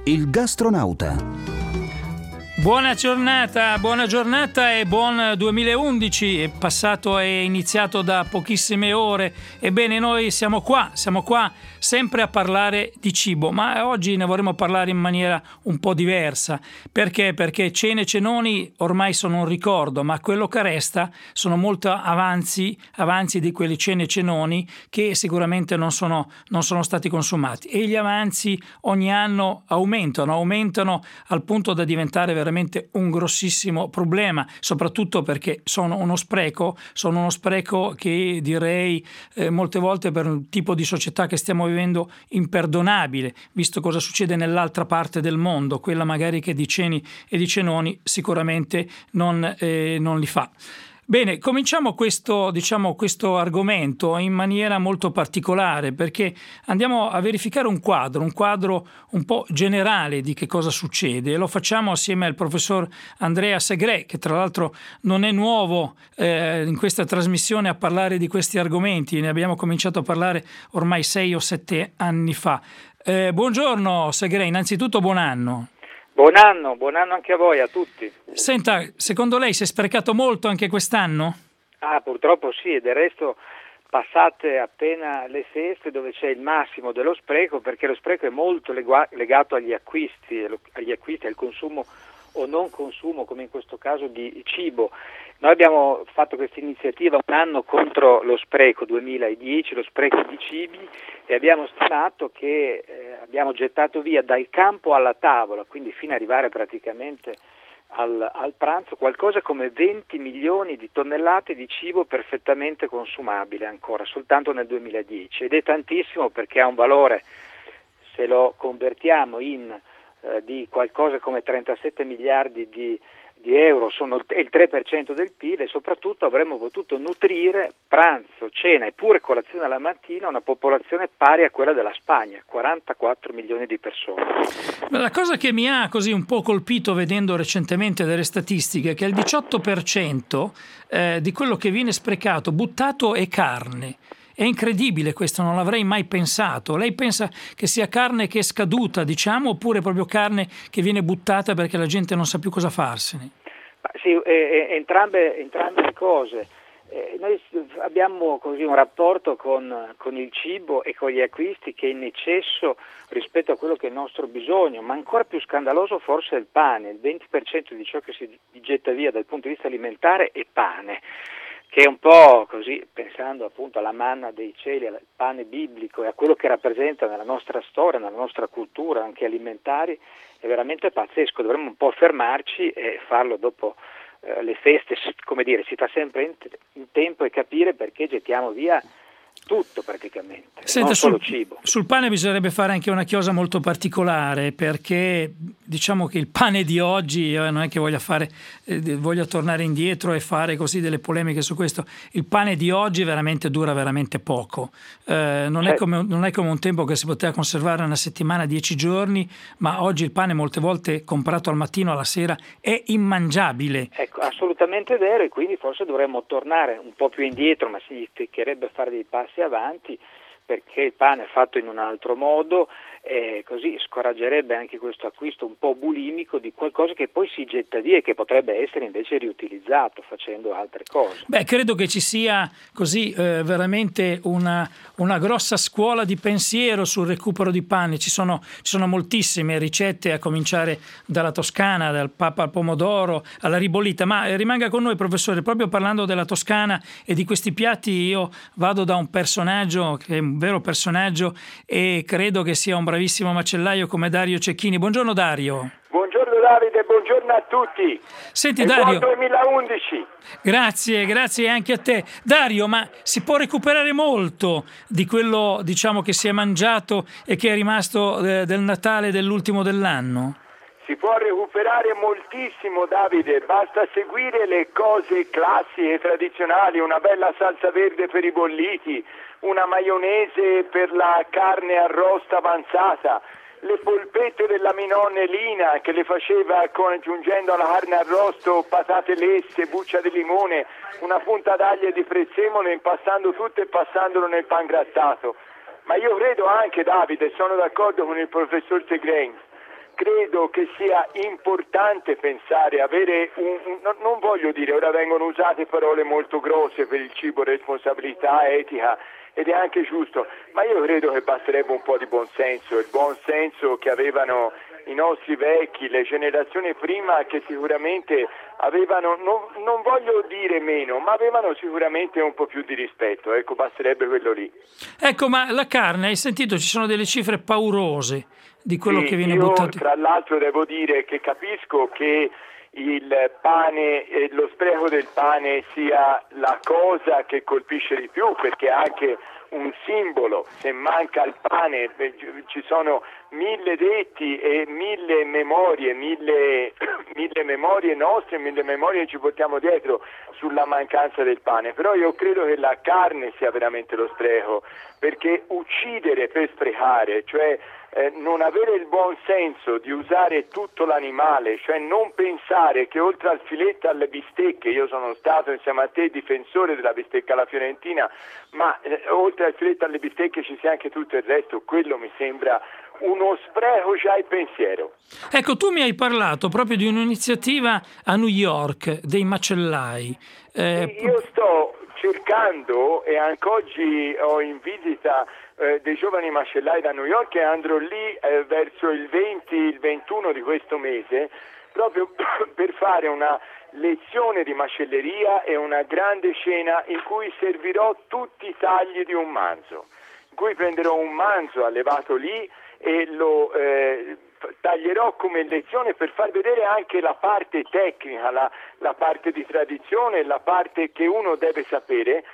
Il gastronauta. Buona giornata e buon 2011, è passato e iniziato da pochissime ore. Ebbene, noi siamo qua sempre a parlare di cibo, ma oggi ne vorremmo parlare in maniera un po' diversa. Perché? Perché cene e cenoni ormai sono un ricordo, ma quello che resta sono molto avanzi di quelli cene e cenoni che sicuramente non sono stati consumati. E gli avanzi ogni anno aumentano al punto da diventare veramente un grossissimo problema, soprattutto perché sono uno spreco che direi molte volte per un tipo di società che stiamo vivendo imperdonabile, visto cosa succede nell'altra parte del mondo, quella magari che di ceni e di cenoni sicuramente non li fa. Bene, cominciamo questo argomento in maniera molto particolare, perché andiamo a verificare un quadro un po' generale di che cosa succede, e lo facciamo assieme al professor Andrea Segre, che tra l'altro non è nuovo in questa trasmissione a parlare di questi argomenti. Ne abbiamo cominciato a parlare ormai 6 o 7 anni fa. Buongiorno Segre, innanzitutto buon anno. Buon anno anche a voi, a tutti. Senta, secondo lei si è sprecato molto anche quest'anno? Purtroppo sì, e del resto passate appena le feste dove c'è il massimo dello spreco, perché lo spreco è molto legato agli acquisti, al consumo o non consumo, come in questo caso di cibo. Noi abbiamo fatto questa iniziativa un anno contro lo spreco 2010, lo spreco di cibi, e abbiamo stimato che abbiamo gettato via dal campo alla tavola, quindi fino ad arrivare praticamente al pranzo, qualcosa come 20 milioni di tonnellate di cibo perfettamente consumabile ancora, soltanto nel 2010, ed è tantissimo perché ha un valore, se lo convertiamo in di qualcosa come 37 miliardi di euro, è il 3% del PIL, e soprattutto avremmo potuto nutrire pranzo, cena e pure colazione alla mattina una popolazione pari a quella della Spagna, 44 milioni di persone. La cosa che mi ha così un po' colpito vedendo recentemente delle statistiche è che il 18% di quello che viene sprecato, buttato, è carne. È incredibile questo, non l'avrei mai pensato. Lei pensa che sia carne che è scaduta, oppure proprio carne che viene buttata perché la gente non sa più cosa farsene? Sì, entrambe le cose. Noi abbiamo così un rapporto con il cibo e con gli acquisti che è in eccesso rispetto a quello che è il nostro bisogno, ma ancora più scandaloso forse è il pane. Il 20% di ciò che si getta via dal punto di vista alimentare è pane, che è un po' così, pensando appunto alla manna dei cieli, al pane biblico e a quello che rappresenta nella nostra storia, nella nostra cultura, anche alimentari, è veramente pazzesco. Dovremmo un po' fermarci e farlo dopo le feste, come dire, si fa sempre in tempo, e capire perché gettiamo via tutto praticamente, Senta, non solo cibo. Sul pane bisognerebbe fare anche una chiosa molto particolare, perché diciamo che il pane di oggi, non è che voglia tornare indietro e fare così delle polemiche su questo, il pane di oggi veramente dura veramente poco, non è come un tempo che si poteva conservare una settimana, 10 giorni, ma oggi il pane molte volte comprato al mattino, alla sera, è immangiabile. Ecco, assolutamente vero, e quindi forse dovremmo tornare un po' più indietro, ma significherebbe fare dei passi avanti, perché il pane è fatto in un altro modo, e così scoraggerebbe anche questo acquisto un po' bulimico di qualcosa che poi si getta via e che potrebbe essere invece riutilizzato facendo altre cose. Credo che ci sia così veramente una grossa scuola di pensiero sul recupero di pane. Ci sono moltissime ricette, a cominciare dalla Toscana, dal papa al pomodoro alla ribollita, ma rimanga con noi, professore. Proprio parlando della Toscana e di questi piatti, io vado da un personaggio che è un vero personaggio, e credo che sia un bravissimo macellaio come Dario Cecchini. Buongiorno Dario. Buongiorno Davide, buongiorno a tutti. Senti Dario, buon 2011. Grazie anche a te. Dario, ma si può recuperare molto di quello, che si è mangiato e che è rimasto del Natale dell'ultimo dell'anno? Si può recuperare moltissimo, Davide, basta seguire le cose classiche, tradizionali, una bella salsa verde per i bolliti, una maionese per la carne arrosto avanzata, le polpette della mia nonna Elina che le faceva aggiungendo alla carne arrosto patate lesse, buccia di limone, una punta d'aglio e di prezzemolo, impastando tutto e passandolo nel pangrattato. Ma io credo anche, Davide, sono d'accordo con il professor Segren, credo che sia importante pensare, avere non voglio dire, ora vengono usate parole molto grosse per il cibo, responsabilità, etica, ed è anche giusto, ma io credo che basterebbe un po' di buonsenso, il buonsenso che avevano i nostri vecchi, le generazioni prima, che sicuramente avevano, non voglio dire meno, ma avevano sicuramente un po' più di rispetto, ecco, basterebbe quello lì. Ecco, ma la carne, hai sentito, ci sono delle cifre paurose di quello che viene buttato. Tra l'altro devo dire che capisco che il pane e lo spreco del pane sia la cosa che colpisce di più, perché è anche un simbolo. Se manca il pane ci sono 1000 detti e 1000 memorie, 1000 memorie nostre, 1000 memorie che ci portiamo dietro sulla mancanza del pane. Però io credo che la carne sia veramente lo spreco, perché uccidere per sprecare, cioè non avere il buon senso di usare tutto l'animale, cioè non pensare che oltre al filetto alle bistecche, io sono stato insieme a te difensore della bistecca alla fiorentina, ma oltre al filetto alle bistecche ci sia anche tutto il resto, quello mi sembra uno spreco già il pensiero. Ecco, tu mi hai parlato proprio di un'iniziativa a New York dei macellai. Io sto cercando, e anche oggi ho in visita dei giovani macellai da New York, e andrò lì verso il 20, il 21 di questo mese, proprio per fare una lezione di macelleria e una grande cena in cui servirò tutti i tagli di un manzo, in cui prenderò un manzo allevato lì e lo taglierò come lezione per far vedere anche la parte tecnica, la parte di tradizione, la parte che uno deve sapere,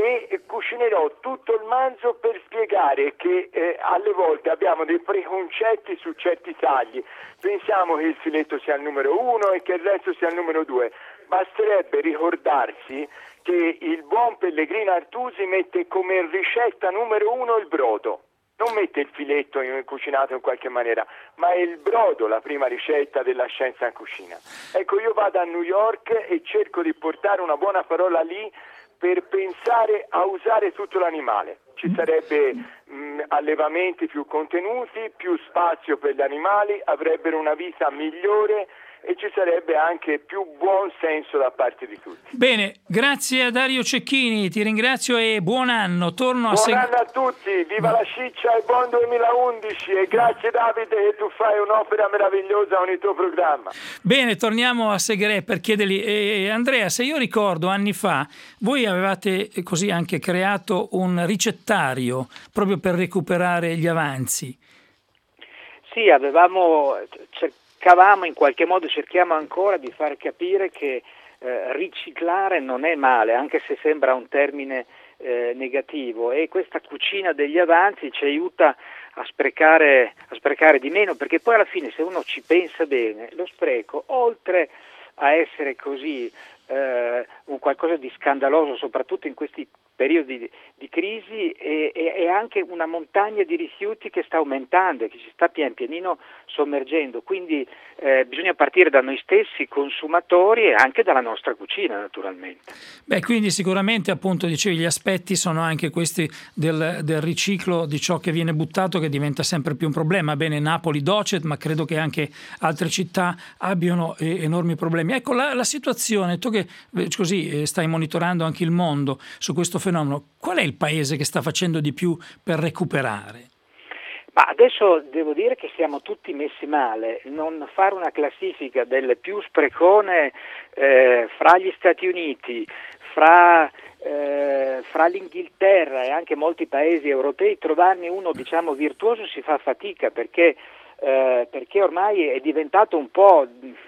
e cucinerò tutto il manzo per spiegare che alle volte abbiamo dei preconcetti su certi tagli, pensiamo che il filetto sia il numero 1 e che il resto sia il numero 2, basterebbe ricordarsi che il buon Pellegrino Artusi mette come ricetta numero 1 il brodo. Non mette il filetto cucinato in qualche maniera, ma è il brodo la prima ricetta della scienza in cucina. Ecco, io vado a New York e cerco di portare una buona parola lì per pensare a usare tutto l'animale. Ci sarebbe allevamenti più contenuti, più spazio per gli animali, avrebbero una vita migliore e ci sarebbe anche più buon senso da parte di tutti. Bene, grazie a Dario Cecchini, ti ringrazio e buon anno. Buon anno a tutti, viva la ciccia e buon 2011, e grazie Davide che tu fai un'opera meravigliosa con il tuo programma. Bene, torniamo a Segre per chiedergli, Andrea, se io ricordo anni fa, voi avevate così anche creato un ricettario proprio per recuperare gli avanzi. Sì, cerchiamo ancora di far capire che riciclare non è male, anche se sembra un termine negativo, e questa cucina degli avanzi ci aiuta a sprecare di meno, perché poi alla fine, se uno ci pensa bene, lo spreco, oltre a essere così un qualcosa di scandaloso, soprattutto in questi periodi di crisi, è anche una montagna di rifiuti che sta aumentando e che ci sta pian pianino sommergendo, quindi bisogna partire da noi stessi consumatori e anche dalla nostra cucina, naturalmente. Quindi sicuramente, appunto, dicevi, gli aspetti sono anche questi del riciclo di ciò che viene buttato, che diventa sempre più un problema. Bene, Napoli docet, ma credo che anche altre città abbiano enormi problemi. Ecco, la situazione, tu che così stai monitorando anche il mondo su questo fenomeno, qual è il paese che sta facendo di più per recuperare? Ma adesso devo dire che siamo tutti messi male. Non fare una classifica del più sprecone fra gli Stati Uniti, fra l'Inghilterra e anche molti paesi europei, trovarne uno virtuoso si fa fatica, perché ormai è diventato un po'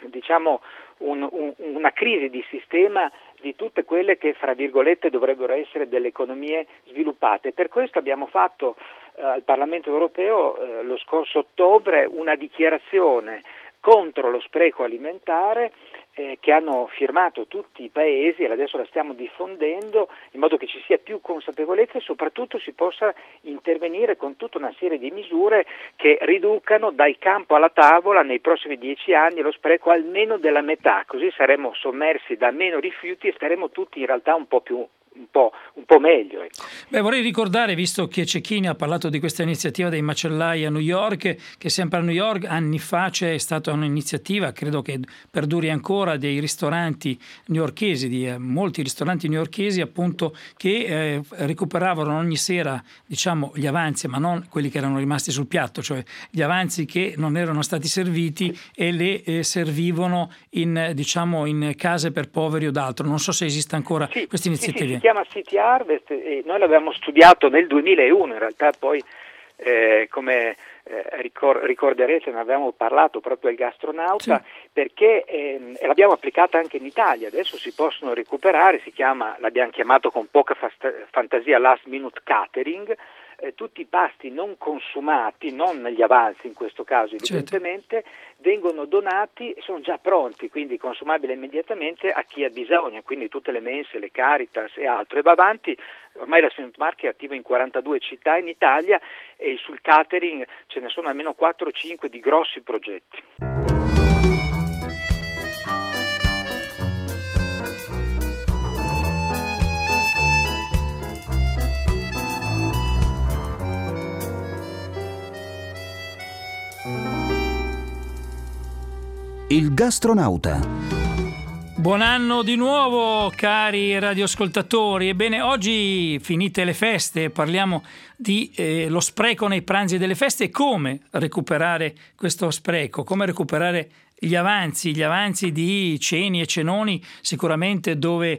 una crisi di sistema di tutte quelle che, fra virgolette, dovrebbero essere delle economie sviluppate. Per questo abbiamo fatto al Parlamento europeo lo scorso ottobre una dichiarazione contro lo spreco alimentare che hanno firmato tutti i paesi, e adesso la stiamo diffondendo in modo che ci sia più consapevolezza e soprattutto si possa intervenire con tutta una serie di misure che riducano dal campo alla tavola nei prossimi 10 anni lo spreco almeno della metà, così saremo sommersi da meno rifiuti e staremo tutti in realtà un po' più un po' meglio. Ecco. Beh, vorrei ricordare, visto che Cecchini ha parlato di questa iniziativa dei macellai a New York, che sempre a New York anni fa c'è stata un'iniziativa, credo che perduri ancora, dei ristoranti newyorkesi, di molti ristoranti newyorkesi appunto, che recuperavano ogni sera, diciamo, gli avanzi, ma non quelli che erano rimasti sul piatto, cioè gli avanzi che non erano stati serviti, e le servivano in case per poveri o d'altro. Non so se esiste ancora questa iniziativa. Sì, si chiama City Harvest e noi l'abbiamo studiato nel 2001, in realtà poi come ricorderete ne avevamo parlato proprio al Gastronauta, perché l'abbiamo applicata anche in Italia. Adesso si possono recuperare, l'abbiamo chiamato con poca fantasia last minute catering, tutti i pasti non consumati, non gli avanzi in questo caso evidentemente, vengono donati, sono già pronti, quindi consumabili immediatamente a chi ha bisogno, quindi tutte le mense, le Caritas e altro. E va avanti, ormai la St. Mark è attiva in 42 città in Italia e sul catering ce ne sono almeno 4 o 5 di grossi progetti. Il Gastronauta. Buon anno di nuovo, cari radioascoltatori. Ebbene, oggi, finite le feste, parliamo di lo spreco nei pranzi delle feste e come recuperare questo spreco, come recuperare gli avanzi di ceni e cenoni, sicuramente dove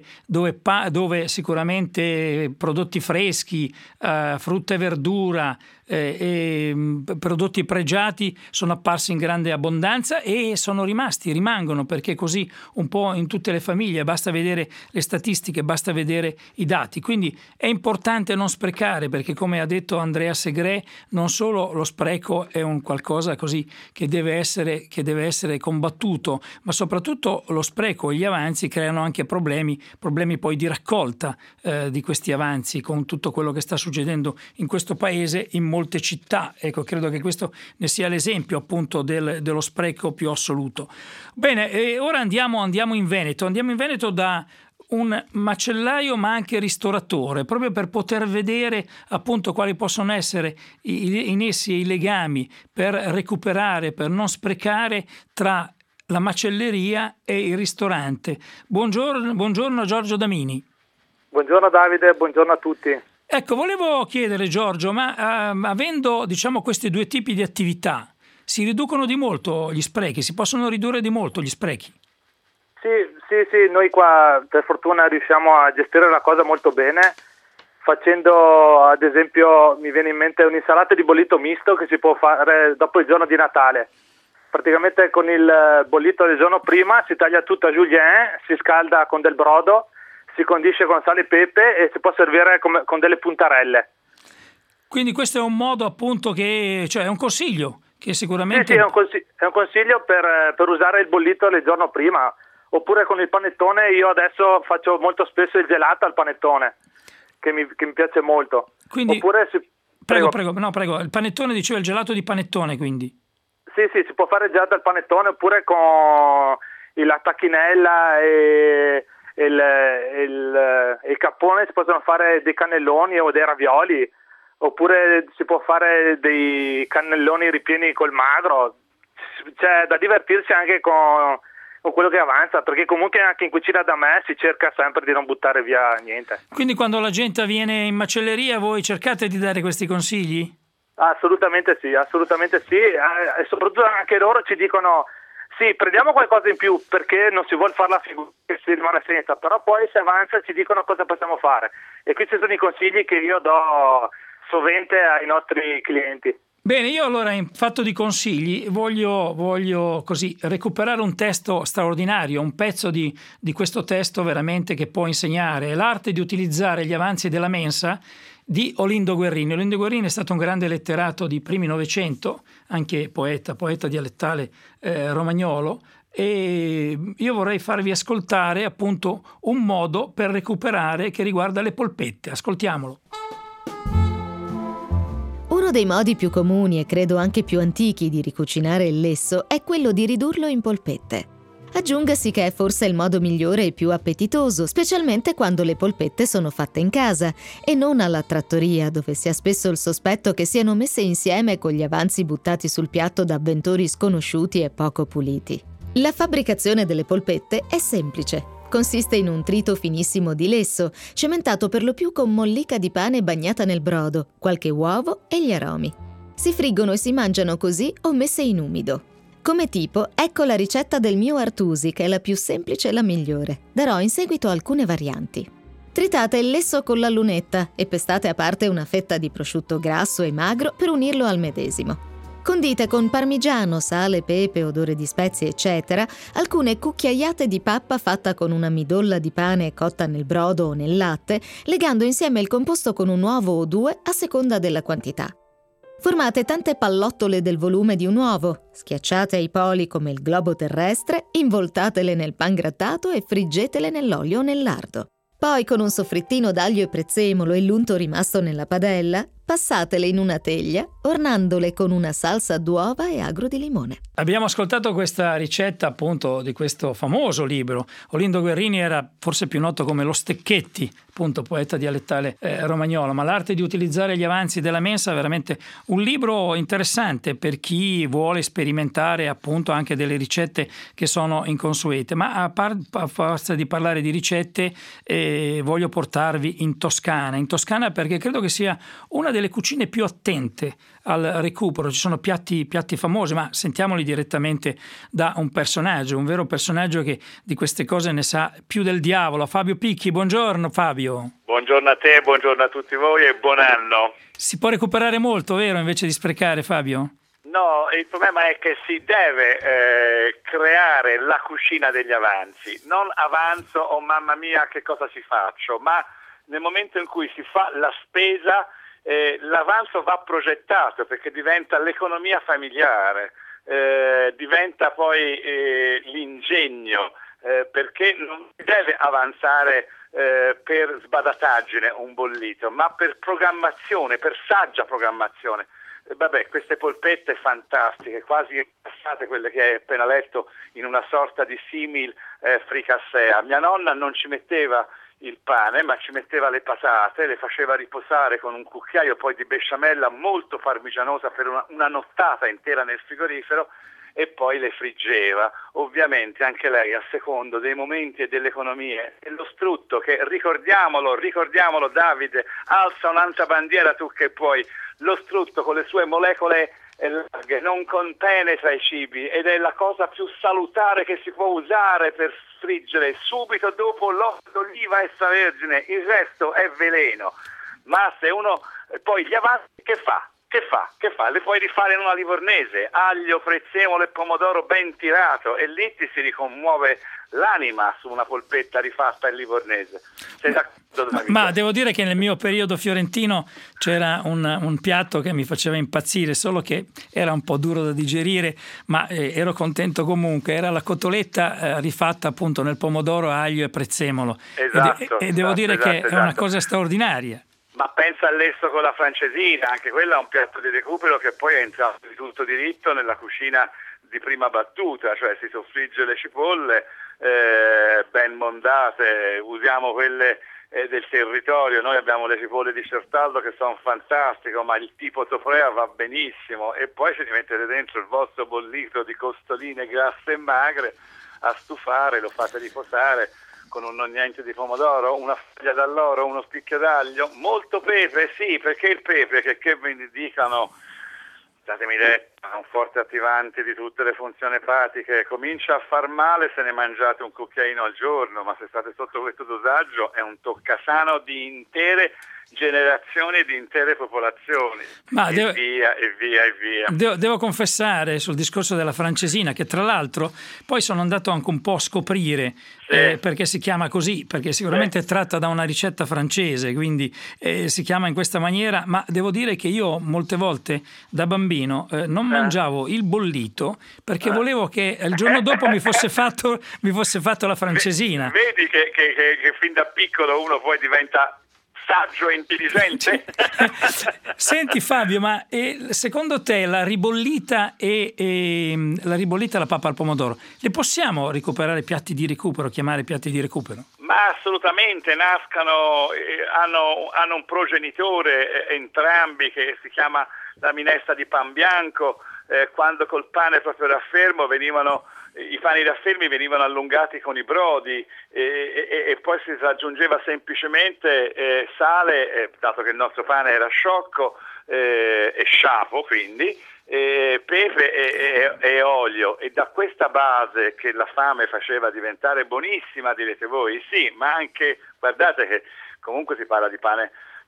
sicuramente prodotti freschi, frutta e verdura, e prodotti pregiati sono apparsi in grande abbondanza e rimangono, perché così un po' in tutte le famiglie, basta vedere le statistiche, basta vedere i dati. Quindi è importante non sprecare, perché come ha detto Andrea Segre, non solo lo spreco è un qualcosa così che deve essere combattuto, ma soprattutto lo spreco e gli avanzi creano anche problemi poi di raccolta di questi avanzi, con tutto quello che sta succedendo in questo paese, in molte città. Ecco, credo che questo ne sia l'esempio appunto dello spreco più assoluto. Bene, ora andiamo in Veneto da un macellaio ma anche ristoratore, proprio per poter vedere appunto quali possono essere in essi i legami per recuperare, per non sprecare tra la macelleria e il ristorante. Buongiorno Giorgio Damini. Buongiorno Davide, buongiorno a tutti. Ecco, volevo chiedere Giorgio, ma avendo questi due tipi di attività, si riducono di molto gli sprechi? Si possono ridurre di molto gli sprechi? Sì, noi qua per fortuna riusciamo a gestire la cosa molto bene, facendo ad esempio, mi viene in mente un'insalata di bollito misto che si può fare dopo il giorno di Natale. Praticamente con il bollito del giorno prima si taglia tutto a julienne, si scalda con del brodo, si condisce con sale e pepe e si può servire con delle puntarelle. Quindi questo è un modo appunto è un consiglio che sicuramente... Sì, è un consiglio per usare il bollito il giorno prima, oppure con il panettone. Io adesso faccio molto spesso il gelato al panettone, che mi piace molto. Quindi, oppure prego, il panettone, diceva il gelato di panettone, quindi. Sì, si può fare il gelato al panettone, oppure con la tacchinella e il cappone si possono fare dei cannelloni o dei ravioli, oppure si può fare dei cannelloni ripieni col magro. C'è da divertirsi anche con quello che avanza, perché comunque anche in cucina da me si cerca sempre di non buttare via niente. Quindi quando la gente viene in macelleria voi cercate di dare questi consigli? Assolutamente sì, e soprattutto anche loro ci dicono sì, prendiamo qualcosa in più perché non si vuole fare la figura che si rimane senza, però poi se avanza ci dicono cosa possiamo fare, e questi sono i consigli che io do sovente ai nostri clienti. Bene, io allora in fatto di consigli voglio così recuperare un testo straordinario, un pezzo di questo testo veramente che può insegnare, è l'arte di utilizzare gli avanzi della mensa di Olindo Guerrini. Olindo Guerrini è stato un grande letterato di primi Novecento, anche poeta dialettale romagnolo, e io vorrei farvi ascoltare appunto un modo per recuperare che riguarda le polpette. Ascoltiamolo. Uno dei modi più comuni e credo anche più antichi di ricucinare il lesso è quello di ridurlo in polpette. Aggiungasi che è forse il modo migliore e più appetitoso, specialmente quando le polpette sono fatte in casa e non alla trattoria, dove si ha spesso il sospetto che siano messe insieme con gli avanzi buttati sul piatto da avventori sconosciuti e poco puliti. La fabbricazione delle polpette è semplice. Consiste in un trito finissimo di lesso, cementato per lo più con mollica di pane bagnata nel brodo, qualche uovo e gli aromi. Si friggono e si mangiano così o messe in umido. Come tipo, ecco la ricetta del mio Artusi, che è la più semplice e la migliore. Darò in seguito alcune varianti. Tritate il lesso con la lunetta e pestate a parte una fetta di prosciutto grasso e magro per unirlo al medesimo. Condite con parmigiano, sale, pepe, odore di spezie, eccetera, alcune cucchiaiate di pappa fatta con una midolla di pane cotta nel brodo o nel latte, legando insieme il composto con un uovo o due a seconda della quantità. Formate tante pallottole del volume di un uovo, schiacciate ai poli come il globo terrestre, involtatele nel pangrattato e friggetele nell'olio o nel lardo. Poi, con un soffrittino d'aglio e prezzemolo e l'unto rimasto nella padella, passatele in una teglia, ornandole con una salsa d'uova e agro di limone. Abbiamo ascoltato questa ricetta appunto di questo famoso libro. Olindo Guerrini era forse più noto come Lo Stecchetti, appunto poeta dialettale romagnolo, ma l'arte di utilizzare gli avanzi della mensa è veramente un libro interessante per chi vuole sperimentare appunto anche delle ricette che sono inconsuete. Ma a forza di parlare di ricette voglio portarvi in Toscana perché credo che sia una delle cucine più attente al recupero. Ci sono piatti famosi, ma sentiamoli direttamente da un personaggio, un vero personaggio che di queste cose ne sa più del diavolo. Fabio Picchi, buongiorno Fabio. Buongiorno a te, buongiorno a tutti voi e buon anno. Si può recuperare molto, vero, invece di sprecare, Fabio? No, il problema è che si deve creare la cucina degli avanzi, non avanzo, oh mamma mia che cosa ci faccio, ma nel momento in cui si fa la spesa l'avanzo va progettato perché diventa l'economia familiare, diventa poi l'ingegno, perché non si deve avanzare per sbadataggine un bollito, ma per programmazione, per saggia programmazione. Vabbè, queste polpette fantastiche, quasi passate quelle che hai appena letto, in una sorta di simil fricassea. Mia nonna non ci metteva il pane, ma ci metteva le patate, le faceva riposare con un cucchiaio poi di besciamella molto parmigianosa per una nottata intera nel frigorifero e poi le friggeva. Ovviamente anche lei a secondo dei momenti e delle economie. E lo strutto che, ricordiamolo Davide, alza un'altra bandiera tu che puoi, lo strutto con le sue molecole larghe non compenetra i cibi ed è la cosa più salutare che si può usare per friggere subito dopo l'olio d'oliva extravergine, il resto è veleno. Ma se uno poi gli avanzi che fa? Le puoi rifare in una livornese, aglio, prezzemolo e pomodoro ben tirato e lì ti si ricommuove l'anima su una polpetta rifatta in livornese. Sei d'accordo, Davide? Ma devo dire che nel mio periodo fiorentino c'era un piatto che mi faceva impazzire, solo che era un po' duro da digerire, ma ero contento comunque. Era la cotoletta rifatta appunto nel pomodoro, aglio e prezzemolo. E devo dire che è una cosa straordinaria. Ma pensa all'esso con la francesina, anche quella è un piatto di recupero che poi è entrato di tutto diritto nella cucina di prima battuta, cioè si soffrigge le cipolle ben mondate, usiamo quelle del territorio, noi abbiamo le cipolle di Certaldo che sono fantastiche, ma il tipo Tofrea va benissimo e poi ci mettete dentro il vostro bollito di costoline grasse e magre a stufare, lo fate riposare con un niente di pomodoro, una foglia d'alloro, uno spicchio d'aglio, molto pepe, sì, perché il pepe, che vi dicano, datemi detto, è un forte attivante di tutte le funzioni epatiche, comincia a far male se ne mangiate un cucchiaino al giorno, ma se state sotto questo dosaggio è un toccasano di intere generazioni e di intere popolazioni. Ma via. Devo confessare sul discorso della francesina che tra l'altro poi sono andato anche un po' a scoprire perché si chiama così, perché sicuramente è tratta da una ricetta francese, quindi si chiama in questa maniera, ma devo dire che io molte volte da bambino non mangiavo il bollito perché volevo che il giorno dopo mi fosse fatto la francesina. Vedi che fin da piccolo uno poi diventa saggio e intelligente. Senti Fabio, ma secondo te la ribollita e la pappa al pomodoro, le possiamo recuperare piatti di recupero, chiamare piatti di recupero? Ma assolutamente, nascano, hanno un progenitore entrambi che si chiama la minestra di pan bianco, quando col pane proprio raffermo i pani raffermi venivano allungati con i brodi e poi si aggiungeva semplicemente sale, dato che il nostro pane era sciocco e sciapo, quindi pepe e olio, e da questa base che la fame faceva diventare buonissima, direte voi, sì, ma anche, guardate che comunque si parla di pane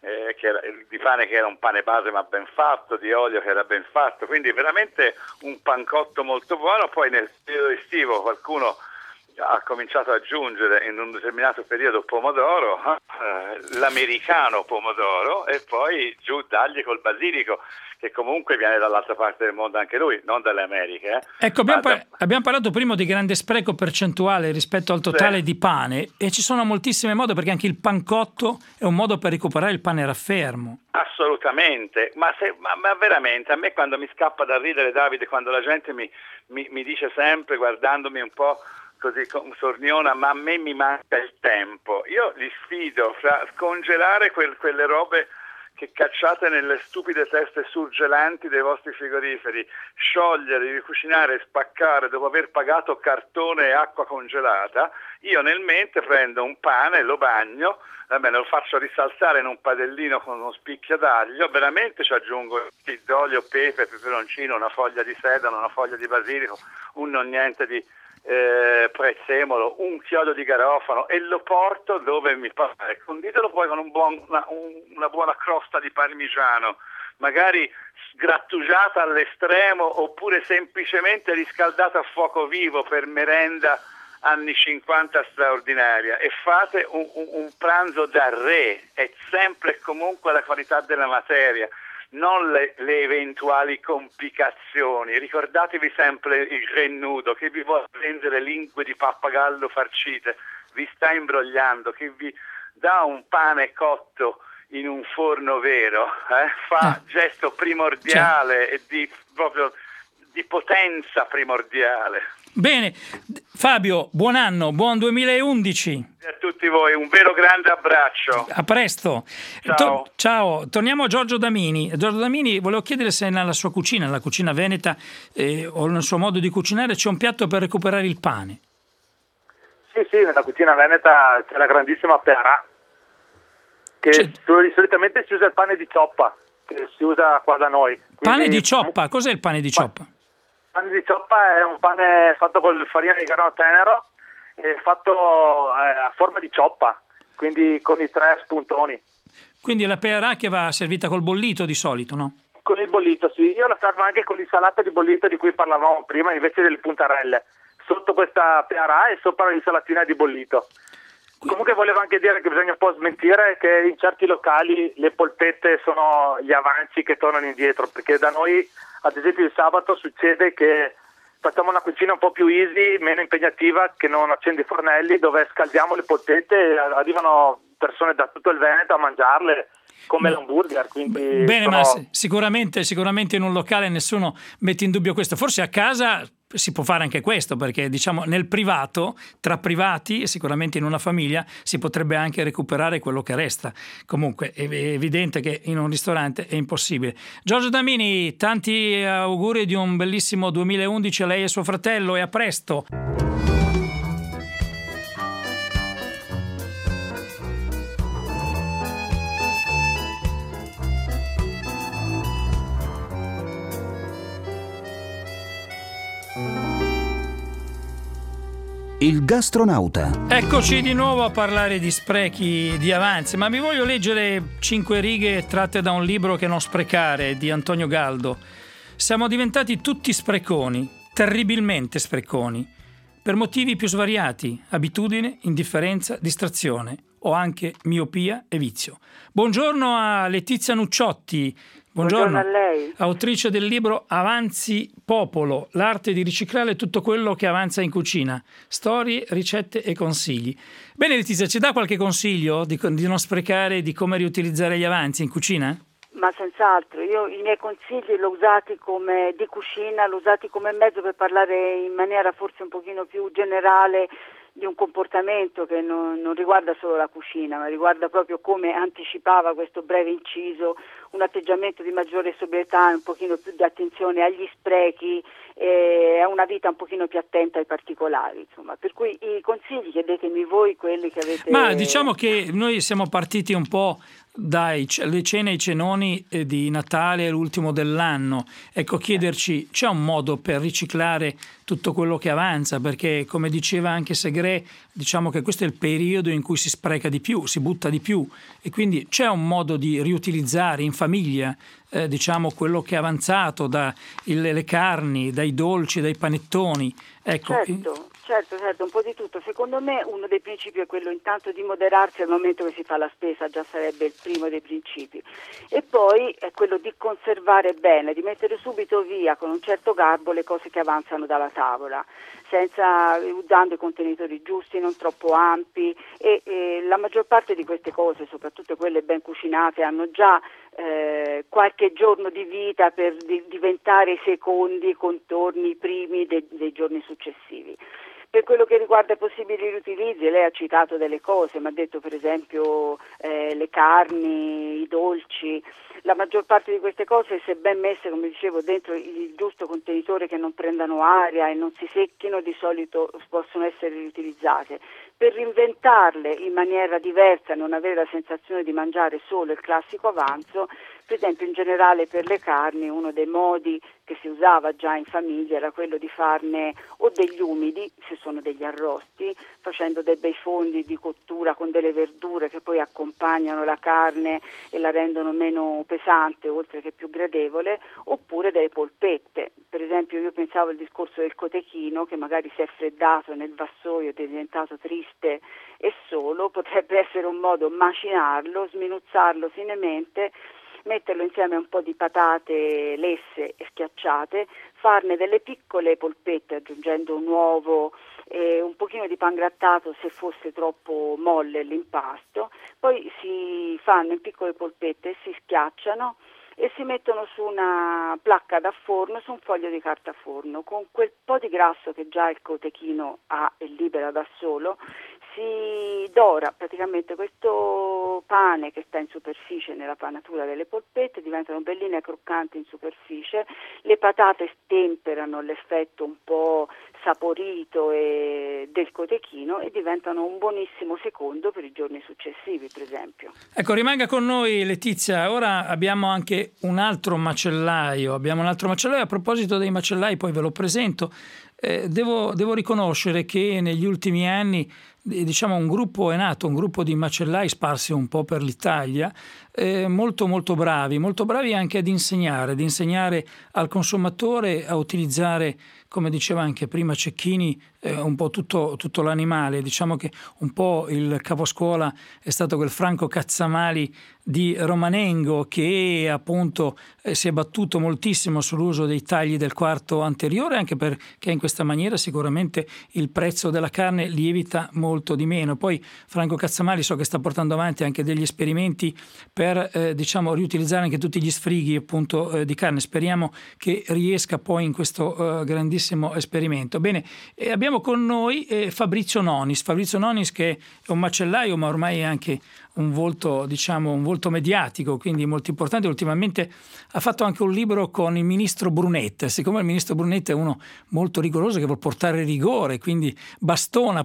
che era un pane base ma ben fatto, di olio che era ben fatto, quindi veramente un pancotto molto buono. Poi nel periodo estivo qualcuno ha cominciato ad aggiungere in un determinato periodo pomodoro, l'americano pomodoro, e poi giù dagli col basilico, che comunque viene dall'altra parte del mondo anche lui, non dalle Americhe. Ecco, abbiamo parlato prima di grande spreco percentuale rispetto al totale di pane, e ci sono moltissime modi, perché anche il pancotto è un modo per recuperare il pane raffermo. Assolutamente, ma veramente a me quando mi scappa da ridere, Davide, quando la gente mi dice sempre, guardandomi un po' così sorniona, ma a me mi manca il tempo. Io li sfido fra scongelare quelle robe che cacciate nelle stupide teste surgelanti dei vostri frigoriferi, sciogliere, ricucinare, spaccare dopo aver pagato cartone e acqua congelata. Io nel mente prendo un pane, lo bagno, lo faccio risalzare in un padellino con uno spicchio d'aglio, veramente ci aggiungo d'olio, pepe, peperoncino, una foglia di sedano, una foglia di basilico, un non niente di prezzemolo, un chiodo di garofano, e lo porto dove mi pare. Conditelo poi con una buona crosta di parmigiano, magari sgrattugiata all'estremo, oppure semplicemente riscaldata a fuoco vivo per merenda anni 50 straordinaria, e fate un pranzo da re. È sempre e comunque la qualità della materia, non le eventuali complicazioni. Ricordatevi sempre il re nudo che vi vuole prendere lingue di pappagallo farcite, vi sta imbrogliando, che vi dà un pane cotto in un forno vero, fa gesto primordiale e di potenza primordiale. Bene, Fabio, buon anno, buon 2011. A tutti voi un vero grande abbraccio. A presto. Ciao. Ciao. Torniamo a Giorgio Damini. Giorgio Damini, volevo chiedere se nella sua cucina, nella cucina veneta o nel suo modo di cucinare, c'è un piatto per recuperare il pane. Sì, nella cucina veneta c'è la grandissima pearà, che solitamente si usa il pane di cioppa, che si usa qua da noi. Pane di cioppa? Cos'è il pane di cioppa? Il pane di cioppa è un pane fatto con farina di grano tenero, fatto a forma di cioppa, quindi con i 3 spuntoni. Quindi la pearà che va servita col bollito di solito, no? Con il bollito, sì. Io la servo anche con l'insalata di bollito di cui parlavamo prima, invece delle puntarelle. Sotto questa pearà e sopra l'insalatina di bollito. Comunque volevo anche dire che bisogna un po' smentire che in certi locali le polpette sono gli avanzi che tornano indietro, perché da noi, ad esempio il sabato, succede che facciamo una cucina un po' più easy, meno impegnativa, che non accende i fornelli, dove scaldiamo le polpette e arrivano persone da tutto il Veneto a mangiarle come l'hamburger. Quindi bene, ma sicuramente in un locale nessuno mette in dubbio questo. Forse a casa si può fare anche questo, perché diciamo nel privato, tra privati, e sicuramente in una famiglia si potrebbe anche recuperare quello che resta. Comunque è evidente che in un ristorante è impossibile. Giorgio Damini, tanti auguri di un bellissimo 2011 a lei e suo fratello, e a presto. Il gastronauta. Eccoci di nuovo a parlare di sprechi, di avanzi, ma vi voglio leggere 5 righe tratte da un libro che non sprecare di Antonio Galdo. Siamo diventati tutti spreconi, terribilmente spreconi, per motivi più svariati: abitudine, indifferenza, distrazione o anche miopia e vizio. Buongiorno a Letizia Nucciotti Buongiorno a lei. Autrice del libro Avanzi Popolo, l'arte di riciclare tutto quello che avanza in cucina, storie, ricette e consigli. Bene Letizia, ci dà qualche consiglio di non sprecare, di come riutilizzare gli avanzi in cucina? Ma senz'altro, io i miei consigli l'ho usati di cucina, l'ho usati come mezzo per parlare in maniera forse un pochino più generale di un comportamento che non riguarda solo la cucina, ma riguarda proprio, come anticipava questo breve inciso, un atteggiamento di maggiore sobrietà, un pochino più di attenzione agli sprechi, a una vita un pochino più attenta ai particolari, insomma. Per cui i consigli, chiedetemi voi quelli che avete. Ma diciamo che noi siamo partiti un po' dalle cene e i cenoni di Natale, l'ultimo dell'anno. Ecco, chiederci, c'è un modo per riciclare tutto quello che avanza? Perché, come diceva anche Segre, diciamo che questo è il periodo in cui si spreca di più, si butta di più, e quindi c'è un modo di riutilizzare in famiglia diciamo quello che è avanzato, le carni, dai dolci, dai panettoni. Ecco. Certo, un po' di tutto. Secondo me uno dei principi è quello intanto di moderarsi al momento che si fa la spesa, già sarebbe il primo dei principi. E poi è quello di conservare bene, di mettere subito via con un certo garbo le cose che avanzano dalla tavola, usando i contenitori giusti, non troppo ampi, e la maggior parte di queste cose, soprattutto quelle ben cucinate, hanno già qualche giorno di vita per diventare i secondi contorni, i primi dei giorni successivi. Per quello che riguarda i possibili riutilizzi, lei ha citato delle cose, mi ha detto per esempio le carni, i dolci. La maggior parte di queste cose, se ben messe, come dicevo, dentro il giusto contenitore che non prendano aria e non si secchino, di solito possono essere riutilizzate. Per reinventarle in maniera diversa, non avere la sensazione di mangiare solo il classico avanzo, per esempio in generale per le carni uno dei modi che si usava già in famiglia era quello di farne o degli umidi, se sono degli arrosti, facendo dei bei fondi di cottura con delle verdure che poi accompagnano la carne e la rendono meno pesante oltre che più gradevole, oppure delle polpette. Per esempio io pensavo al discorso del cotechino, che magari si è freddato nel vassoio ed è diventato triste e solo, potrebbe essere un modo macinarlo, sminuzzarlo finemente, metterlo insieme a un po' di patate lesse e schiacciate, farne delle piccole polpette aggiungendo un uovo e un pochino di pangrattato se fosse troppo molle l'impasto, poi si fanno in piccole polpette, si schiacciano e si mettono su una placca da forno, su un foglio di carta forno, con quel po' di grasso che già il cotechino ha e libera da solo. Si dora praticamente questo pane che sta in superficie nella panatura delle polpette, diventano belline croccanti in superficie, le patate stemperano l'effetto un po' saporito del cotechino e diventano un buonissimo secondo per i giorni successivi, per esempio. Ecco, rimanga con noi Letizia, ora abbiamo anche un altro macellaio, a proposito dei macellai poi ve lo presento. Devo riconoscere che negli ultimi anni un gruppo è nato, un gruppo di macellai sparsi un po' per l'Italia, molto bravi anche ad insegnare al consumatore a utilizzare, come diceva anche prima Cecchini, un po' tutto l'animale. Diciamo che un po' il caposcuola è stato quel Franco Cazzamali di Romanengo, che appunto si è battuto moltissimo sull'uso dei tagli del quarto anteriore, anche perché in questa maniera sicuramente il prezzo della carne lievita molto di meno. Poi Franco Cazzamali so che sta portando avanti anche degli esperimenti per riutilizzare anche tutti gli sfrighi appunto di carne. Speriamo che riesca poi in questo grandissimo esperimento. Bene, abbiamo con noi Fabrizio Nonis, che è un macellaio ma ormai è anche un volto mediatico, quindi molto importante. Ultimamente ha fatto anche un libro con il ministro Brunetta. Siccome il ministro Brunetta è uno molto rigoroso che vuol portare rigore, quindi bastona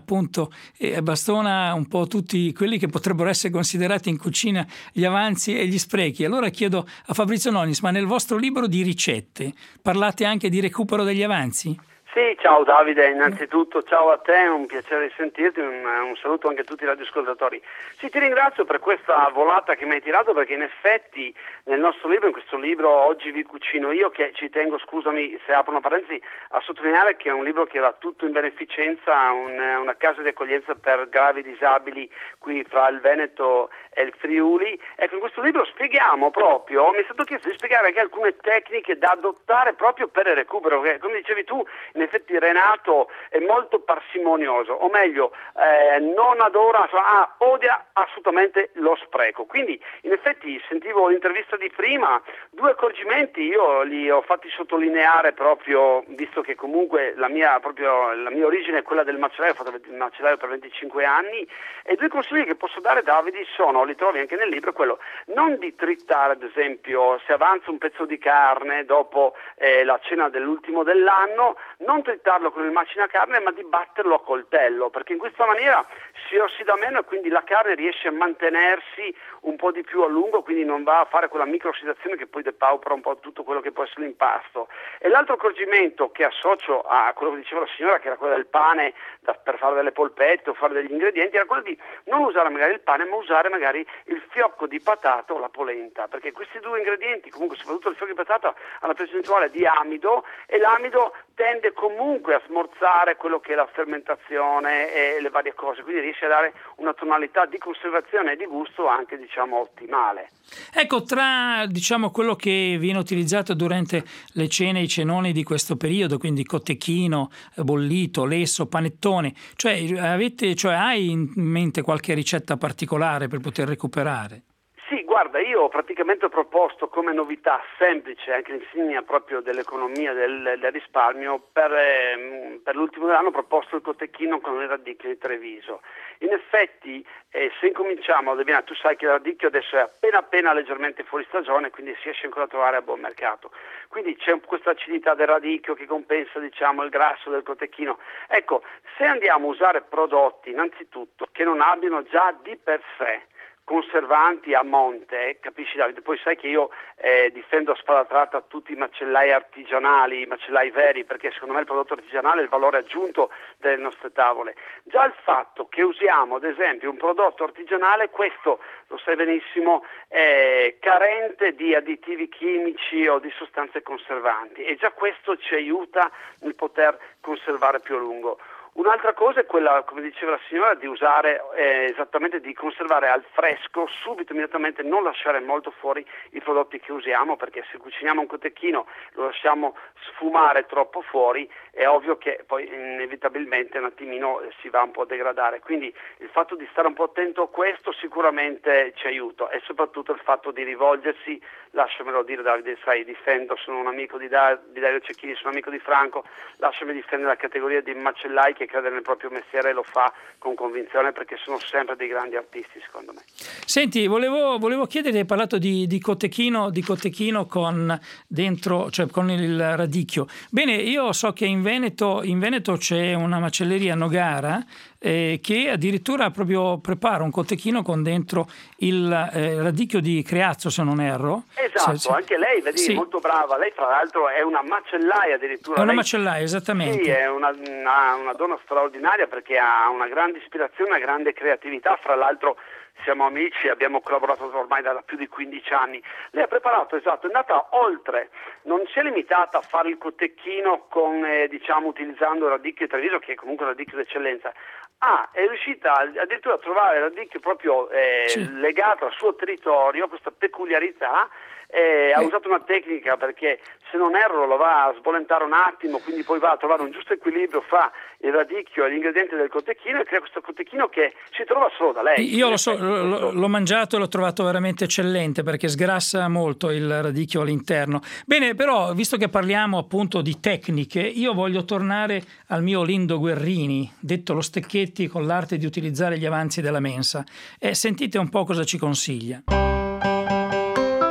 un po' tutti quelli che potrebbero essere considerati in cucina gli avanzi e gli sprechi. Allora chiedo a Fabrizio Nonis, ma nel vostro libro di ricette parlate anche di recupero degli avanzi? Sì, ciao Davide, innanzitutto ciao a te, è un piacere sentirti, un saluto anche a tutti i radioascoltatori. Sì, ti ringrazio per questa volata che mi hai tirato, perché in effetti nel nostro libro, in questo libro Oggi vi cucino io, che ci tengo, scusami se apro una parentesi, a sottolineare che è un libro che va tutto in beneficenza, una casa di accoglienza per gravi disabili qui fra il Veneto e il Friuli. Ecco, in questo libro spieghiamo proprio, mi è stato chiesto di spiegare anche alcune tecniche da adottare proprio per il recupero, che come dicevi tu, in effetti Renato è molto parsimonioso, o meglio, non adora, odia assolutamente lo spreco. Quindi in effetti sentivo l'intervista di prima, 2 accorgimenti io li ho fatti sottolineare proprio, visto che comunque la mia origine è quella del macellaio, ho fatto il macellaio per 25 anni, e 2 consigli che posso dare, Davide, sono, li trovi anche nel libro, quello non di tritare, ad esempio, se avanza un pezzo di carne dopo la cena dell'ultimo dell'anno, non trittarlo con il macinacarne, ma di batterlo a coltello, perché in questa maniera si ossida meno e quindi la carne riesce a mantenersi un po' di più a lungo, quindi non va a fare quella microossidazione che poi depaupera un po' tutto quello che può essere l'impasto. E l'altro accorgimento che associo a quello che diceva la signora, che era quello del pane per fare delle polpette o fare degli ingredienti, era quello di non usare magari il pane, ma usare magari il fiocco di patata o la polenta, perché questi 2 ingredienti, comunque soprattutto il fiocco di patata, hanno una percentuale di amido, e l'amido tende comunque a smorzare quello che è la fermentazione e le varie cose, quindi riesce a dare una tonalità di conservazione e di gusto anche, diciamo, ottimale. Ecco, tra, diciamo, quello che viene utilizzato durante le cene e i cenoni di questo periodo, quindi cotechino, bollito, lesso, panettone, hai in mente qualche ricetta particolare per poter recuperare? Sì, guarda, io praticamente ho proposto come novità semplice, anche insegna proprio dell'economia, del risparmio, per l'ultimo dell'anno ho proposto il cotechino con il radicchio di Treviso. In effetti, se incominciamo, tu sai che il radicchio adesso è appena leggermente fuori stagione, quindi si riesce ancora a trovare a buon mercato. Quindi c'è questa acidità del radicchio che compensa, diciamo, il grasso del cotechino. Ecco, se andiamo a usare prodotti, innanzitutto, che non abbiano già di per sé conservanti a monte, capisci Davide? Poi sai che io difendo a spada tratta tutti i macellai artigianali, i macellai veri, perché secondo me il prodotto artigianale è il valore aggiunto delle nostre tavole. Già il fatto che usiamo ad esempio un prodotto artigianale, questo lo sai benissimo, è carente di additivi chimici o di sostanze conservanti, e già questo ci aiuta nel poter conservare più a lungo. Un'altra cosa è quella, come diceva la signora, di usare esattamente, di conservare al fresco subito, immediatamente, non lasciare molto fuori i prodotti che usiamo, perché se cuciniamo un cotechino lo lasciamo sfumare troppo fuori, è ovvio che poi inevitabilmente un attimino si va un po' a degradare. Quindi il fatto di stare un po' attento a questo sicuramente ci aiuta, e soprattutto il fatto di rivolgersi, lasciamelo dire Davide, sai, difendo, sono un amico di Dario Cecchini, sono amico di Franco, lasciami difendere la categoria dei macellai che crede nel proprio mestiere e lo fa con convinzione, perché sono sempre dei grandi artisti, secondo me. Senti, volevo chiederti, hai parlato di cotechino con dentro, cioè con il radicchio. Bene, io so che in Veneto c'è una macelleria a Nogara che addirittura proprio prepara un cotechino con dentro il radicchio di Creazzo, se non erro. Esatto, anche lei, vedi, sì, molto brava. Lei tra l'altro è una macellaia addirittura. È una macellaia, esattamente. Sì, è una donna straordinaria, perché ha una grande ispirazione, una grande creatività. Fra l'altro siamo amici, abbiamo collaborato ormai da più di 15 anni. Lei ha preparato, esatto, è andata oltre, non si è limitata a fare il cotechino con, utilizzando il radicchio di Treviso, che è comunque un radicchio d'eccellenza. È riuscita addirittura a trovare il radicchio proprio legato al suo territorio, questa peculiarità. Ha usato una tecnica, perché se non erro lo va a sbollentare un attimo, quindi poi va a trovare un giusto equilibrio fra il radicchio e gli ingredienti del cotechino, e crea questo cotechino che si trova solo da lei. Io lo so, l'ho mangiato e l'ho trovato veramente eccellente, perché sgrassa molto il radicchio all'interno. Bene, però, visto che parliamo appunto di tecniche, io voglio tornare al mio Lindo Guerrini, detto Lo Stecchetti, con l'arte di utilizzare gli avanzi della mensa, e sentite un po' cosa ci consiglia.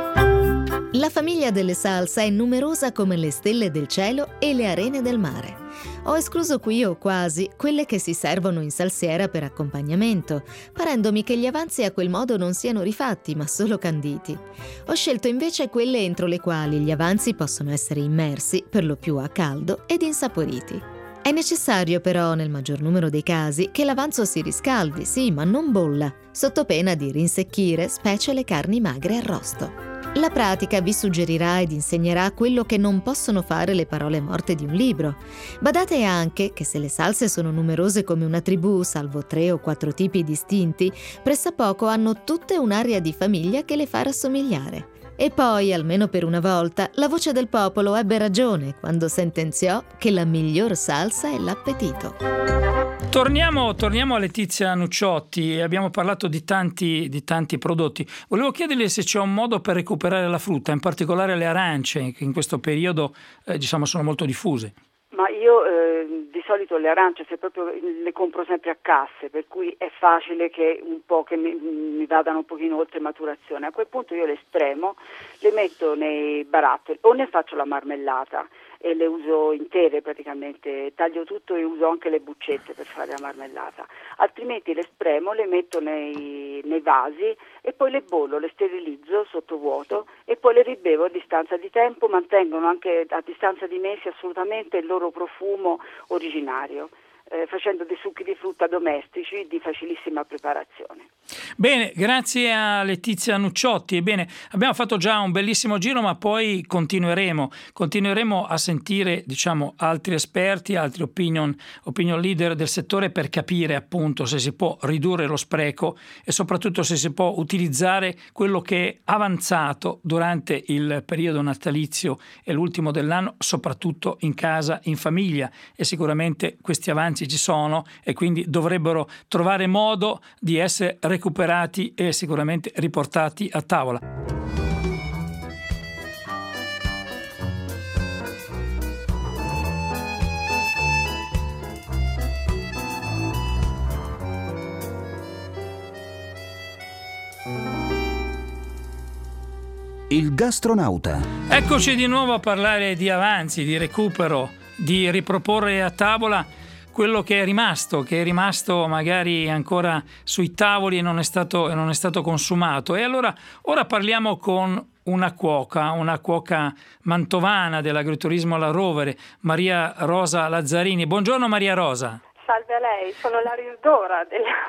La famiglia delle Salsa è numerosa come le stelle del cielo e le arene del mare. Ho escluso qui o quasi quelle che si servono in salsiera per accompagnamento, parendomi che gli avanzi a quel modo non siano rifatti ma solo canditi. Ho scelto invece quelle entro le quali gli avanzi possono essere immersi, per lo più a caldo, ed insaporiti. È necessario però, nel maggior numero dei casi, che l'avanzo si riscaldi, sì, ma non bolla, sotto pena di rinsecchire, specie le carni magre arrosto. La pratica vi suggerirà ed insegnerà quello che non possono fare le parole morte di un libro. Badate anche che se le salse sono numerose come una tribù, salvo 3 o 4 tipi distinti, pressappoco hanno tutte un'aria di famiglia che le fa rassomigliare. E poi, almeno per una volta, la voce del popolo ebbe ragione quando sentenziò che la miglior salsa è l'appetito. Torniamo a Letizia Nucciotti. Abbiamo parlato di tanti prodotti. Volevo chiederle se c'è un modo per recuperare la frutta, in particolare le arance, che in questo periodo sono molto diffuse. Ma io di solito le arance le compro sempre a casse, per cui è facile che mi vadano un pochino oltre maturazione. A quel punto io le spremo, le metto nei barattoli o ne faccio la marmellata e le uso intere praticamente, taglio tutto e uso anche le buccette per fare la marmellata. Altrimenti le spremo, le metto nei vasi e poi le bollo, le sterilizzo sotto vuoto e poi le ribevo a distanza di tempo, mantengono anche a distanza di mesi assolutamente il loro profumo originario, facendo dei succhi di frutta domestici di facilissima preparazione. Bene, grazie a Letizia Nucciotti. Ebbene, abbiamo fatto già un bellissimo giro, ma poi continueremo a sentire altri esperti, altri opinion leader del settore per capire appunto se si può ridurre lo spreco e soprattutto se si può utilizzare quello che è avanzato durante il periodo natalizio e l'ultimo dell'anno, soprattutto in casa, in famiglia, e sicuramente questi avanzi ci sono e quindi dovrebbero trovare modo di essere recuperati e sicuramente riportati a tavola. Il gastronauta. Eccoci di nuovo a parlare di avanzi, di recupero, di riproporre a tavola quello che è rimasto magari ancora sui tavoli e non è stato consumato. E allora ora parliamo con una cuoca mantovana dell'agriturismo alla Rovere, Maria Rosa Lazzarini. Buongiorno Maria Rosa. Salve a lei, sono la risdora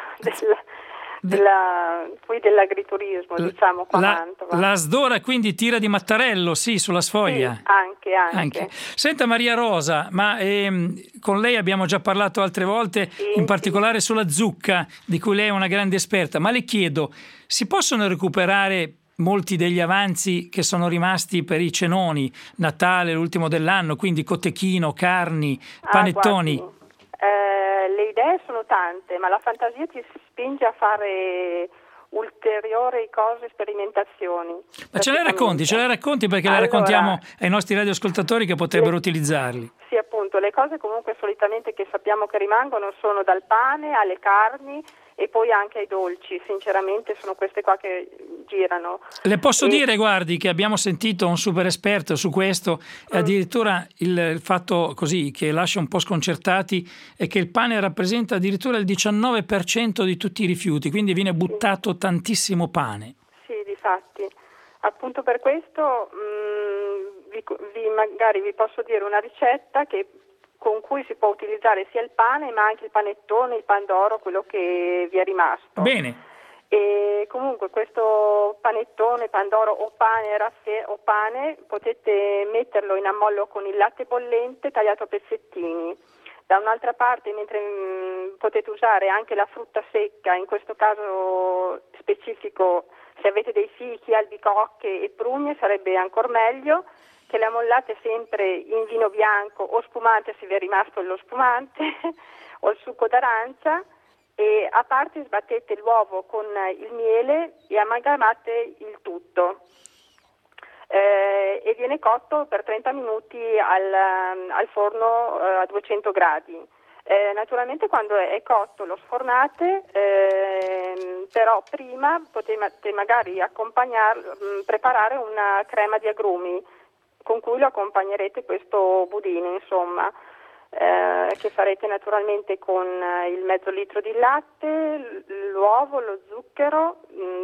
dell'agriturismo, qua a Mantova. La sdora quindi tira di Mattarello, sì, sulla sfoglia. Sì, anche. Senta Maria Rosa, ma con lei abbiamo già parlato altre volte, sì, in particolare sulla zucca, di cui lei è una grande esperta, ma le chiedo, si possono recuperare molti degli avanzi che sono rimasti per i cenoni, Natale, l'ultimo dell'anno, quindi cotechino, carni, panettoni? Guardi, le idee sono tante, ma la fantasia ti spinge a fare ulteriori cose, sperimentazioni. Ma ce le racconti perché le raccontiamo ai nostri radioascoltatori che potrebbero utilizzarli. Sì, appunto, le cose comunque solitamente che sappiamo che rimangono sono dal pane alle carni e poi anche ai dolci, sinceramente sono queste qua che girano. Le posso dire, guardi, che abbiamo sentito un super esperto su questo, addirittura il fatto così che lascia un po' sconcertati è che il pane rappresenta addirittura il 19% di tutti i rifiuti, quindi viene buttato tantissimo pane. Sì, difatti. Appunto per questo magari vi posso dire una ricetta con cui si può utilizzare sia il pane ma anche il panettone, il pandoro, quello che vi è rimasto. Bene. E comunque questo panettone, pandoro o pane potete metterlo in ammollo con il latte bollente tagliato a pezzettini. Da un'altra parte potete usare anche la frutta secca, in questo caso specifico se avete dei fichi, albicocche e prugne sarebbe ancora meglio, che le ammollate sempre in vino bianco o spumante se vi è rimasto lo spumante o il succo d'arancia, e a parte sbattete l'uovo con il miele e amalgamate il tutto e viene cotto per 30 minuti al forno a 200 gradi. Naturalmente quando è cotto lo sfornate, però prima potete magari preparare una crema di agrumi con cui lo accompagnerete questo budino, insomma. che farete naturalmente con il mezzo litro di latte, l'uovo, lo zucchero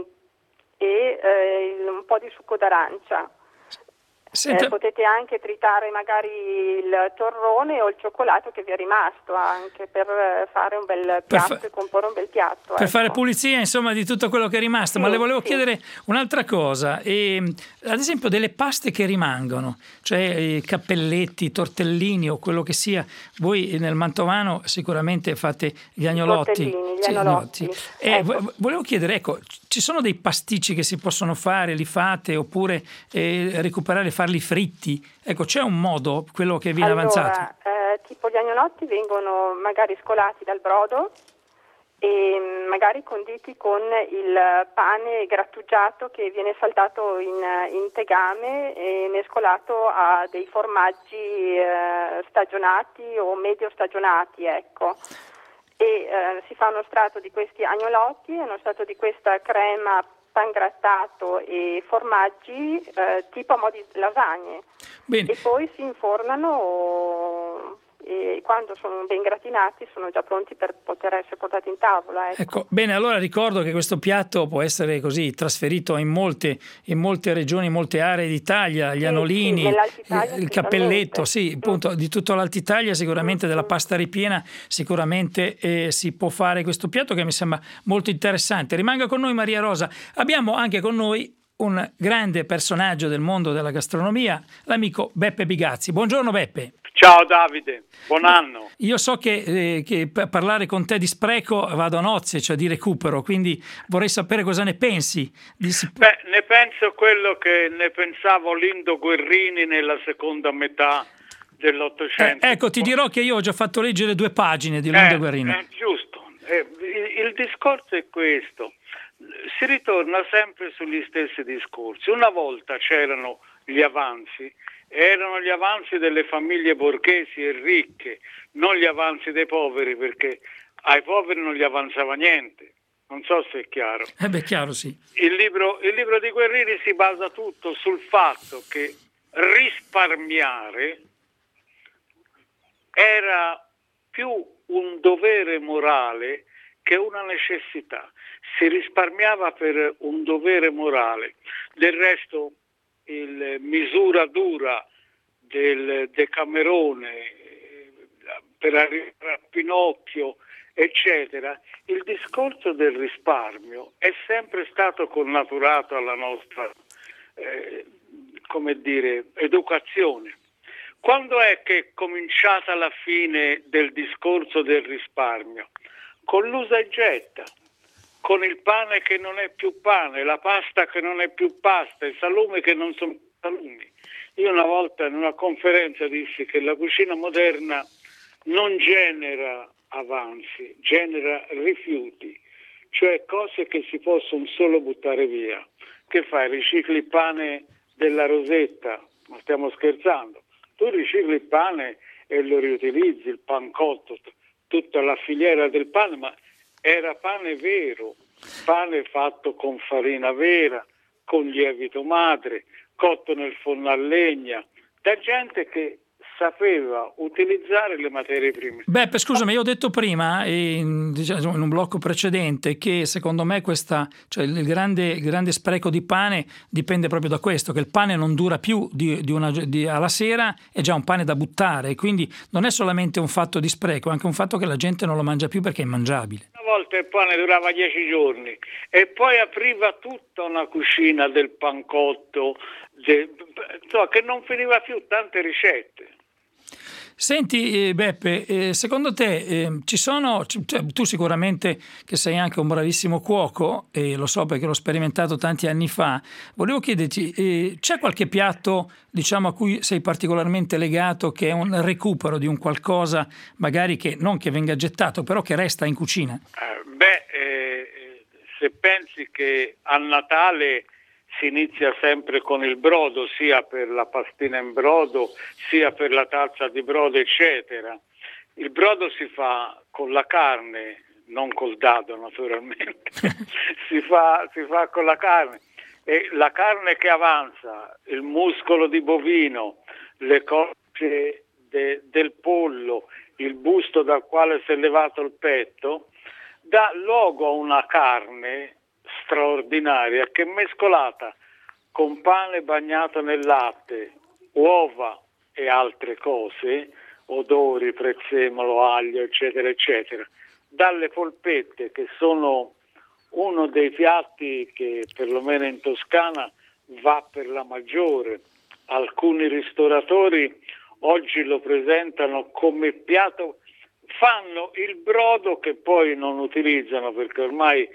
e un po' di succo d'arancia. Potete anche tritare magari il torrone o il cioccolato che vi è rimasto, anche per fare un bel piatto e comporre un bel piatto. Per fare pulizia, insomma, di tutto quello che è rimasto. Ma le volevo chiedere un'altra cosa, ad esempio delle paste che rimangono, cioè cappelletti, tortellini o quello che sia. Voi nel mantovano sicuramente fate gli agnolotti. Gli agnolotti. Volevo chiedere, ecco, ci sono dei pasticci che si possono fare, li fate, oppure recuperare, farli fritti? Ecco, c'è un modo, quello che viene avanzato? Tipo gli agnolotti vengono magari scolati dal brodo e magari conditi con il pane grattugiato che viene saltato in tegame e mescolato a dei formaggi stagionati o medio stagionati, ecco. E si fa uno strato di questi agnolotti e uno strato di questa crema pangrattato e formaggi tipo a mo' di lasagne. Bene. E poi si infornano e quando sono ben gratinati sono già pronti per poter essere portati in tavola. Ecco, bene, allora ricordo che questo piatto può essere così trasferito in molte regioni, in molte aree d'Italia, gli anolini, il cappelletto, appunto, di tutta l'Alta Italia, sicuramente della pasta ripiena, sicuramente si può fare questo piatto che mi sembra molto interessante. Rimanga con noi Maria Rosa. Abbiamo anche con noi un grande personaggio del mondo della gastronomia, l'amico Beppe Bigazzi. Buongiorno Beppe. Ciao Davide, buon anno. Io so che per parlare con te di spreco vado a nozze, cioè di recupero, quindi vorrei sapere cosa ne pensi. Ne penso quello che ne pensavo Lindo Guerrini nella seconda metà dell'Ottocento. Ecco, ti dirò che io ho già fatto leggere 2 pagine di Lindo Guerrini. Giusto, il discorso è questo, si ritorna sempre sugli stessi discorsi. Una volta c'erano gli avanzi, erano gli avanzi delle famiglie borghesi e ricche, non gli avanzi dei poveri, perché ai poveri non gli avanzava niente. Non so se è chiaro. Chiaro, sì. Il libro di Guerrini si basa tutto sul fatto che risparmiare era più un dovere morale che una necessità. Si risparmiava per un dovere morale. Del resto il misura dura del Decamerone per arrivare a Pinocchio, eccetera, il discorso del risparmio è sempre stato connaturato alla nostra educazione. Quando è che è cominciata la fine del discorso del risparmio? Con l'usa e getta, con il pane che non è più pane, la pasta che non è più pasta, i salumi che non sono più salumi. Io una volta in una conferenza dissi che la cucina moderna non genera avanzi, genera rifiuti, cioè cose che si possono solo buttare via. Che fai? Ricicli il pane della Rosetta? Ma stiamo scherzando. Tu ricicli il pane e lo riutilizzi, il pancotto, tutta la filiera del pane, ma era pane vero, pane fatto con farina vera, con lievito madre, cotto nel forno a legna, da gente che sapeva utilizzare le materie prime. Beppe, scusami, io ho detto prima, in un blocco precedente, che secondo me il grande spreco di pane dipende proprio da questo, che il pane non dura più alla sera, è già un pane da buttare, quindi non è solamente un fatto di spreco, è anche un fatto che la gente non lo mangia più perché è immangiabile. Una volta il pane durava 10 giorni e poi apriva tutta una cucina del pancotto, che non finiva più, tante ricette. Senti Beppe, secondo te ci sono, tu sicuramente che sei anche un bravissimo cuoco, e lo so perché l'ho sperimentato tanti anni fa, volevo chiederti, c'è qualche piatto a cui sei particolarmente legato, che è un recupero di un qualcosa magari che non che venga gettato, però che resta in cucina? Se pensi che a Natale si inizia sempre con il brodo, sia per la pastina in brodo, sia per la tazza di brodo, eccetera. Il brodo si fa con la carne, non col dado naturalmente, si fa con la carne. E la carne che avanza, il muscolo di bovino, le cosce del pollo, il busto dal quale si è levato il petto, dà luogo a una carne straordinaria che mescolata con pane bagnato nel latte, uova e altre cose, odori, prezzemolo, aglio, eccetera, eccetera, dalle polpette, che sono uno dei piatti che perlomeno in Toscana va per la maggiore. Alcuni ristoratori oggi lo presentano come piatto, fanno il brodo che poi non utilizzano perché ormai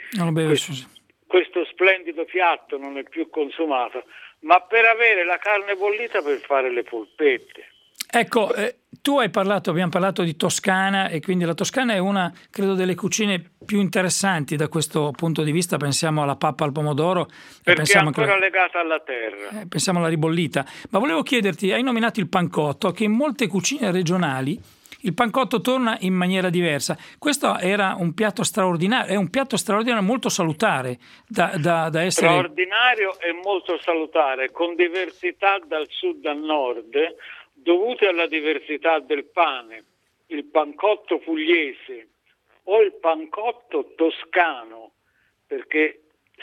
questo splendido piatto non è più consumato, ma per avere la carne bollita per fare le polpette. Ecco, abbiamo parlato di Toscana, e quindi la Toscana è una, credo, delle cucine più interessanti da questo punto di vista. Pensiamo alla pappa al pomodoro, perché pensiamo è ancora legata alla terra. Pensiamo alla ribollita. Ma volevo chiederti, hai nominato il pancotto, che in molte cucine regionali il pancotto torna in maniera diversa. Questo era un piatto straordinario, è un piatto straordinario, molto salutare da essere. Straordinario e molto salutare, con diversità dal sud al nord, dovute alla diversità del pane. Il pancotto pugliese o il pancotto toscano, perché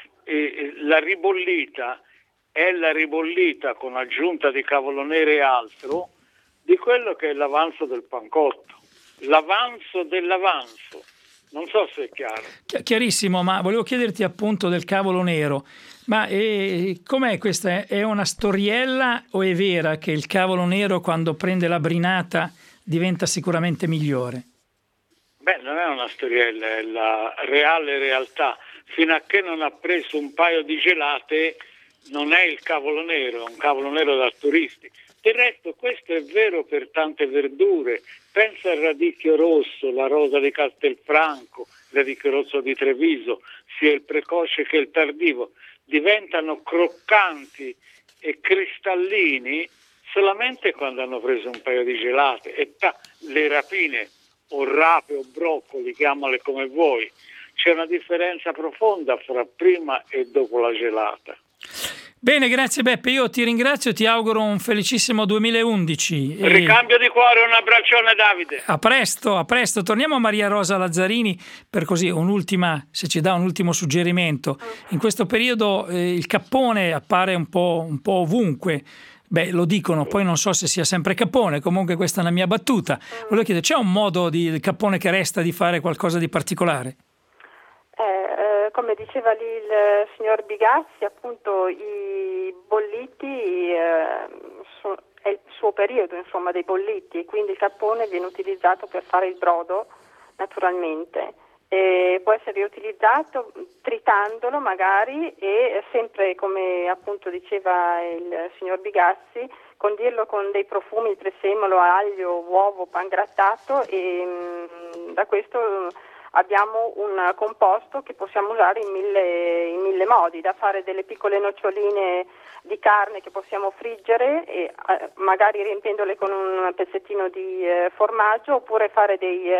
la ribollita è la ribollita con aggiunta di cavolo nero e altro di quello che è l'avanzo del pancotto, l'avanzo dell'avanzo. Non so se è chiaro. Chiarissimo, ma volevo chiederti appunto del cavolo nero. Ma com'è questa? È una storiella o è vera che il cavolo nero, quando prende la brinata, diventa sicuramente migliore? Beh, non è una storiella, è la reale realtà. Fino a che non ha preso un paio di gelate, non è il cavolo nero, è un cavolo nero da turisti. Del resto questo è vero per tante verdure. Pensa al radicchio rosso, la rosa di Castelfranco, il radicchio rosso di Treviso, sia il precoce che il tardivo. Diventano croccanti e cristallini solamente quando hanno preso un paio di gelate. E le rapine, o rape o broccoli, chiamale come vuoi, c'è una differenza profonda fra prima e dopo la gelata. Bene, grazie Beppe, io ti ringrazio e ti auguro un felicissimo 2011. Ricambio di cuore, un abbraccione Davide. A presto. Torniamo a Maria Rosa Lazzarini per così se ci dà un ultimo suggerimento. In questo periodo il cappone appare un po' ovunque. Beh, lo dicono, poi non so se sia sempre cappone, comunque questa è una mia battuta. Volevo chiedere, c'è un modo di cappone che resta di fare qualcosa di particolare? Come diceva lì il signor Bigassi, appunto i bolliti è il suo periodo, insomma, dei bolliti, e quindi il cappone viene utilizzato per fare il brodo, naturalmente. Può essere riutilizzato tritandolo magari, e sempre, come appunto diceva il signor Bigassi, condirlo con dei profumi, prezzemolo, aglio, uovo, pangrattato, e da questo abbiamo un composto che possiamo usare in mille modi, da fare delle piccole noccioline di carne che possiamo friggere, e magari riempiendole con un pezzettino di formaggio, oppure fare dei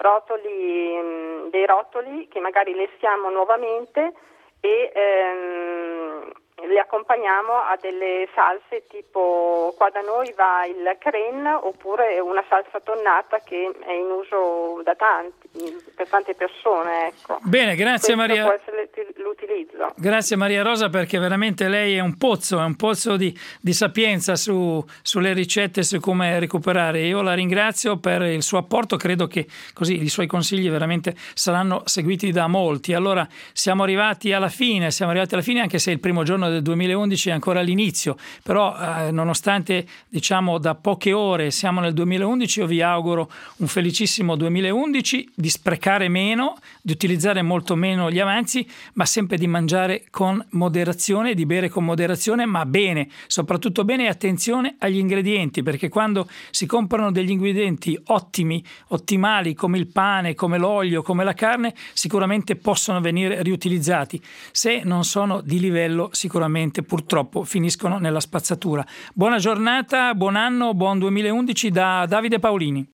rotoli che magari lessiamo nuovamente e li accompagniamo a delle salse, tipo qua da noi va il cren, oppure una salsa tonnata che è in uso per tante persone, ecco. Bene, grazie Maria. Può essere l'utilizzo. Grazie Maria Rosa, perché veramente lei è un pozzo di sapienza sulle ricette, su come recuperare. Io la ringrazio per il suo apporto, credo che così i suoi consigli veramente saranno seguiti da molti. Allora siamo arrivati alla fine, anche se il primo giorno del 2011 è ancora all'inizio, però nonostante diciamo da poche ore siamo nel 2011, io vi auguro un felicissimo 2011, di sprecare meno, di utilizzare molto meno gli avanzi, ma sempre di mangiare con moderazione, di bere con moderazione, ma bene, soprattutto bene, e attenzione agli ingredienti, perché quando si comprano degli ingredienti ottimali come il pane, come l'olio, come la carne, sicuramente possono venire riutilizzati. Se non sono di livello, sicuramente purtroppo finiscono nella spazzatura. Buona giornata, buon anno, buon 2011 da Davide Paolini.